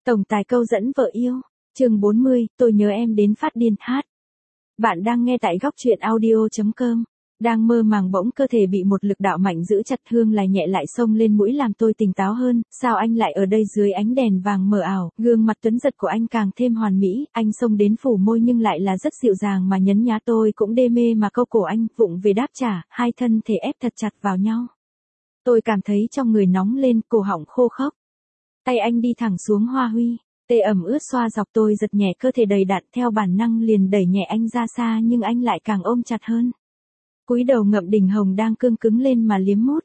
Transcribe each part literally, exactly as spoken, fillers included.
Tổng tài câu dẫn vợ yêu. Chương bốn mươi, tôi nhớ em đến phát điên hát. Bạn đang nghe tại góc truyện audio chấm com. Đang mơ màng bỗng cơ thể bị một lực đạo mạnh giữ chặt, hương lại nhẹ lại xông lên mũi làm tôi tỉnh táo hơn. Sao anh lại ở đây dưới ánh đèn vàng mờ ảo? Gương mặt tuấn giật của anh càng thêm hoàn mỹ, anh xông đến phủ môi nhưng lại là rất dịu dàng mà nhấn nhá, tôi cũng đê mê mà câu cổ anh, vụng về đáp trả, hai thân thể ép thật chặt vào nhau. Tôi cảm thấy trong người nóng lên, cổ họng khô khốc. Tay anh đi thẳng xuống hoa huy. Tê ẩm ướt xoa dọc, tôi giật nhẹ cơ thể đầy đặn, theo bản năng liền đẩy nhẹ anh ra xa nhưng anh lại càng ôm chặt hơn. Cúi đầu ngậm đỉnh hồng đang cương cứng lên mà liếm mút.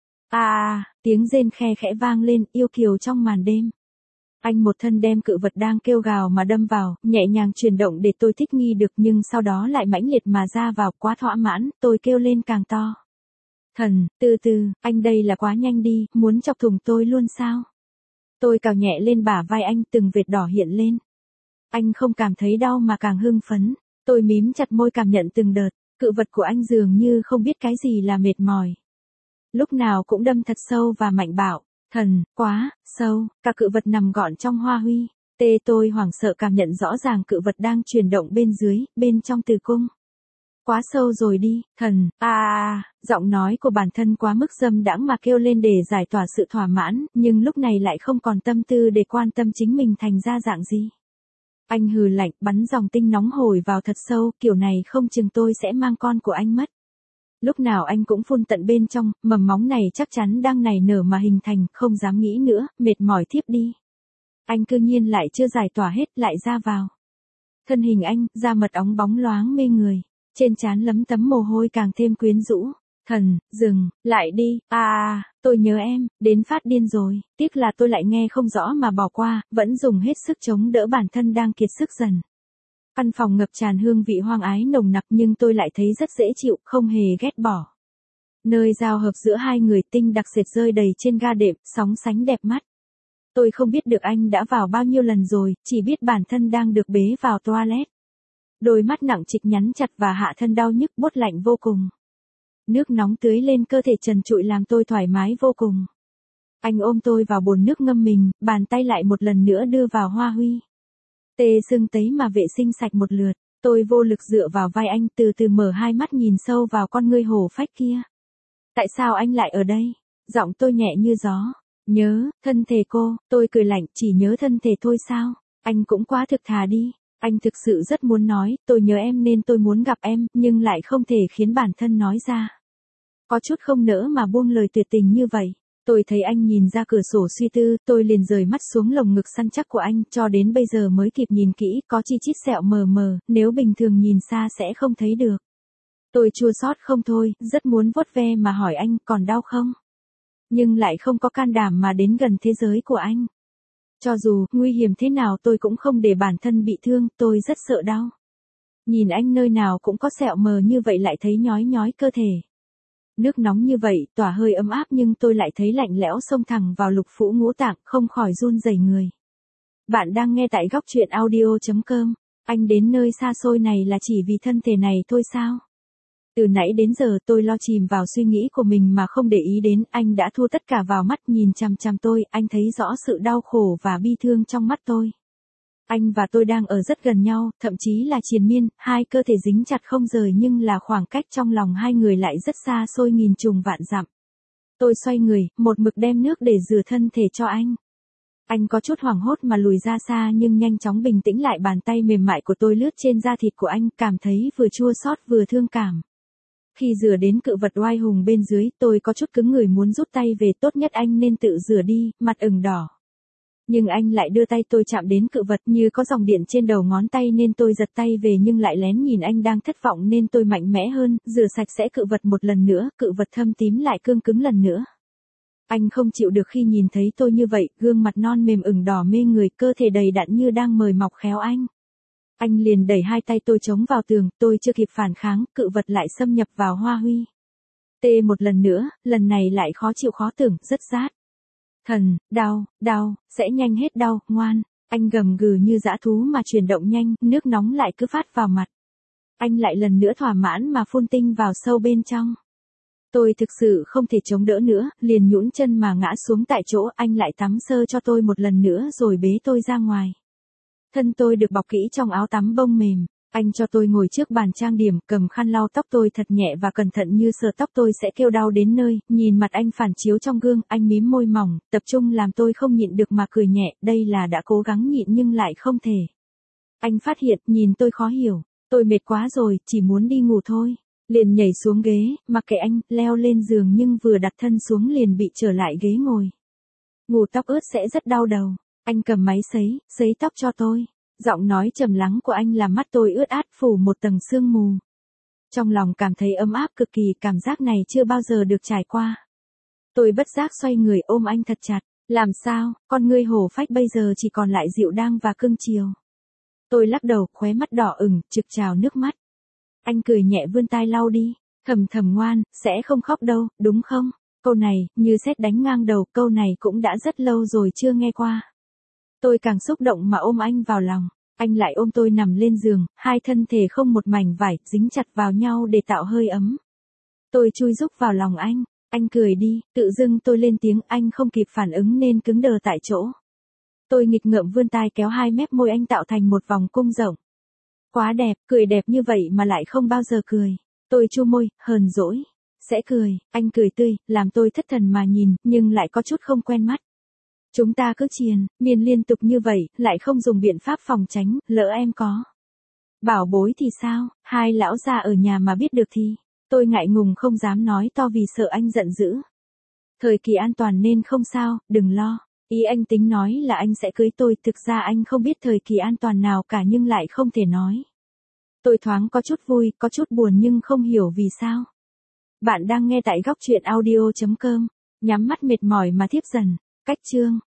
À, tiếng rên khe khẽ vang lên, yêu kiều trong màn đêm. Anh một thân đem cự vật đang kêu gào mà đâm vào, nhẹ nhàng chuyển động để tôi thích nghi được nhưng sau đó lại mãnh liệt mà ra vào, quá thỏa mãn, tôi kêu lên càng to. Thần, từ từ, anh đây là quá nhanh đi, muốn chọc thủng tôi luôn sao? Tôi cào nhẹ lên bả vai anh, từng vệt đỏ hiện lên. Anh không cảm thấy đau mà càng hưng phấn. Tôi mím chặt môi cảm nhận từng đợt, cự vật của anh dường như không biết cái gì là mệt mỏi. Lúc nào cũng đâm thật sâu và mạnh bạo. Thần, quá, sâu, cả cự vật nằm gọn trong hoa huy. Tê tôi hoảng sợ cảm nhận rõ ràng cự vật đang chuyển động bên dưới, bên trong tử cung. Quá sâu rồi đi, thần, à, à, giọng nói của bản thân quá mức dâm đãng mà kêu lên để giải tỏa sự thỏa mãn, nhưng lúc này lại không còn tâm tư để quan tâm chính mình thành ra dạng gì. Anh hừ lạnh, bắn dòng tinh nóng hổi vào thật sâu, kiểu này không chừng tôi sẽ mang con của anh mất. Lúc nào anh cũng phun tận bên trong, mầm móng này chắc chắn đang nảy nở mà hình thành, không dám nghĩ nữa, mệt mỏi thiếp đi. Anh cư nhiên lại chưa giải tỏa hết, lại ra vào. Thân hình anh, da mật óng bóng loáng mê người. Trên trán lấm tấm mồ hôi càng thêm quyến rũ. Thần, dừng, lại đi, à, à, tôi nhớ em, đến phát điên rồi, tiếc là tôi lại nghe không rõ mà bỏ qua, vẫn dùng hết sức chống đỡ bản thân đang kiệt sức dần. Căn phòng ngập tràn hương vị hoang ái nồng nặc nhưng tôi lại thấy rất dễ chịu, không hề ghét bỏ. Nơi giao hợp giữa hai người, tinh đặc sệt rơi đầy trên ga đệm, sóng sánh đẹp mắt. Tôi không biết được anh đã vào bao nhiêu lần rồi, chỉ biết bản thân đang được bế vào toilet. Đôi mắt nặng trịch nhắn chặt và hạ thân đau nhức buốt lạnh vô cùng. Nước nóng tưới lên cơ thể trần trụi làm tôi thoải mái vô cùng. Anh ôm tôi vào bồn nước ngâm mình, bàn tay lại một lần nữa đưa vào hoa huy. Tê sưng tấy mà vệ sinh sạch một lượt, tôi vô lực dựa vào vai anh, từ từ mở hai mắt nhìn sâu vào con ngươi hổ phách kia. Tại sao anh lại ở đây? Giọng tôi nhẹ như gió. Nhớ, thân thể cô, tôi cười lạnh, chỉ nhớ thân thể thôi sao? Anh cũng quá thực thà đi. Anh thực sự rất muốn nói, tôi nhớ em nên tôi muốn gặp em, nhưng lại không thể khiến bản thân nói ra. Có chút không nỡ mà buông lời tuyệt tình như vậy. Tôi thấy anh nhìn ra cửa sổ suy tư, tôi liền rời mắt xuống lồng ngực săn chắc của anh, cho đến bây giờ mới kịp nhìn kỹ, có chi chít sẹo mờ mờ, nếu bình thường nhìn xa sẽ không thấy được. Tôi chua xót không thôi, rất muốn vuốt ve mà hỏi anh, còn đau không? Nhưng lại không có can đảm mà đến gần thế giới của anh. Cho dù nguy hiểm thế nào tôi cũng không để bản thân bị thương, tôi rất sợ đau. Nhìn anh nơi nào cũng có sẹo mờ như vậy lại thấy nhói nhói cơ thể. Nước nóng như vậy, tỏa hơi ấm áp nhưng tôi lại thấy lạnh lẽo xông thẳng vào lục phủ ngũ tạng, không khỏi run rẩy người. Bạn đang nghe tại góc truyện audio chấm com. Anh đến nơi xa xôi này là chỉ vì thân thể này thôi sao? Từ nãy đến giờ tôi lo chìm vào suy nghĩ của mình mà không để ý đến, anh đã thu tất cả vào mắt nhìn chằm chằm tôi, anh thấy rõ sự đau khổ và bi thương trong mắt tôi. Anh và tôi đang ở rất gần nhau, thậm chí là triền miên, hai cơ thể dính chặt không rời nhưng là khoảng cách trong lòng hai người lại rất xa xôi nghìn trùng vạn dặm. Tôi xoay người, một mực đem nước để rửa thân thể cho anh. Anh có chút hoảng hốt mà lùi ra xa nhưng nhanh chóng bình tĩnh lại, bàn tay mềm mại của tôi lướt trên da thịt của anh, cảm thấy vừa chua xót vừa thương cảm. Khi rửa đến cự vật oai hùng bên dưới, tôi có chút cứng người muốn rút tay về, tốt nhất anh nên tự rửa đi, mặt ửng đỏ. Nhưng anh lại đưa tay tôi chạm đến cự vật như có dòng điện trên đầu ngón tay nên tôi giật tay về nhưng lại lén nhìn anh đang thất vọng nên tôi mạnh mẽ hơn, rửa sạch sẽ cự vật một lần nữa, cự vật thâm tím lại cương cứng lần nữa. Anh không chịu được khi nhìn thấy tôi như vậy, gương mặt non mềm ửng đỏ mê người, cơ thể đầy đặn như đang mời mọc khéo anh. Anh liền đẩy hai tay tôi chống vào tường, tôi chưa kịp phản kháng, cự vật lại xâm nhập vào hoa huy. Tê một lần nữa, lần này lại khó chịu khó tưởng, rất rát. Thần, đau, đau, sẽ nhanh hết đau, ngoan. Anh gầm gừ như dã thú mà chuyển động nhanh, nước nóng lại cứ phát vào mặt. Anh lại lần nữa thỏa mãn mà phun tinh vào sâu bên trong. Tôi thực sự không thể chống đỡ nữa, liền nhũn chân mà ngã xuống tại chỗ, anh lại tắm sơ cho tôi một lần nữa rồi bế tôi ra ngoài. Thân tôi được bọc kỹ trong áo tắm bông mềm, anh cho tôi ngồi trước bàn trang điểm, cầm khăn lau tóc tôi thật nhẹ và cẩn thận như sợ tóc tôi sẽ kêu đau đến nơi, nhìn mặt anh phản chiếu trong gương, anh mím môi mỏng, tập trung làm tôi không nhịn được mà cười nhẹ, đây là đã cố gắng nhịn nhưng lại không thể. Anh phát hiện, nhìn tôi khó hiểu, tôi mệt quá rồi, chỉ muốn đi ngủ thôi. Liền nhảy xuống ghế, mặc kệ anh, leo lên giường nhưng vừa đặt thân xuống liền bị trở lại ghế ngồi. Ngủ tóc ướt sẽ rất đau đầu. Anh cầm máy sấy, sấy tóc cho tôi. Giọng nói trầm lắng của anh làm mắt tôi ướt át phủ một tầng sương mù. Trong lòng cảm thấy ấm áp cực kỳ, cảm giác này chưa bao giờ được trải qua. Tôi bất giác xoay người ôm anh thật chặt. Làm sao, con ngươi hổ phách bây giờ chỉ còn lại dịu dàng và cưng chiều. Tôi lắc đầu, khóe mắt đỏ ửng, trực trào nước mắt. Anh cười nhẹ vươn tai lau đi. Thầm thầm ngoan, sẽ không khóc đâu, đúng không? Câu này, như sét đánh ngang đầu, câu này cũng đã rất lâu rồi chưa nghe qua. Tôi càng xúc động mà ôm anh vào lòng. Anh lại ôm tôi nằm lên giường, hai thân thể không một mảnh vải, dính chặt vào nhau để tạo hơi ấm. Tôi chui rúc vào lòng anh. Anh cười đi, tự dưng tôi lên tiếng, anh không kịp phản ứng nên cứng đờ tại chỗ. Tôi nghịch ngợm vươn tai kéo hai mép môi anh tạo thành một vòng cung rộng. Quá đẹp, cười đẹp như vậy mà lại không bao giờ cười. Tôi chu môi, hờn dỗi. Sẽ cười, anh cười tươi, làm tôi thất thần mà nhìn, nhưng lại có chút không quen mắt. Chúng ta cứ triền, miên liên tục như vậy, lại không dùng biện pháp phòng tránh, lỡ em có bảo bối thì sao, hai lão già ở nhà mà biết được thì. Tôi ngại ngùng không dám nói to vì sợ anh giận dữ. Thời kỳ an toàn nên không sao, đừng lo. Ý anh tính nói là anh sẽ cưới tôi, thực ra anh không biết thời kỳ an toàn nào cả nhưng lại không thể nói. Tôi thoáng có chút vui, có chút buồn nhưng không hiểu vì sao. Bạn đang nghe tại góc truyện audio chấm com, nhắm mắt mệt mỏi mà thiếp dần. Cách chương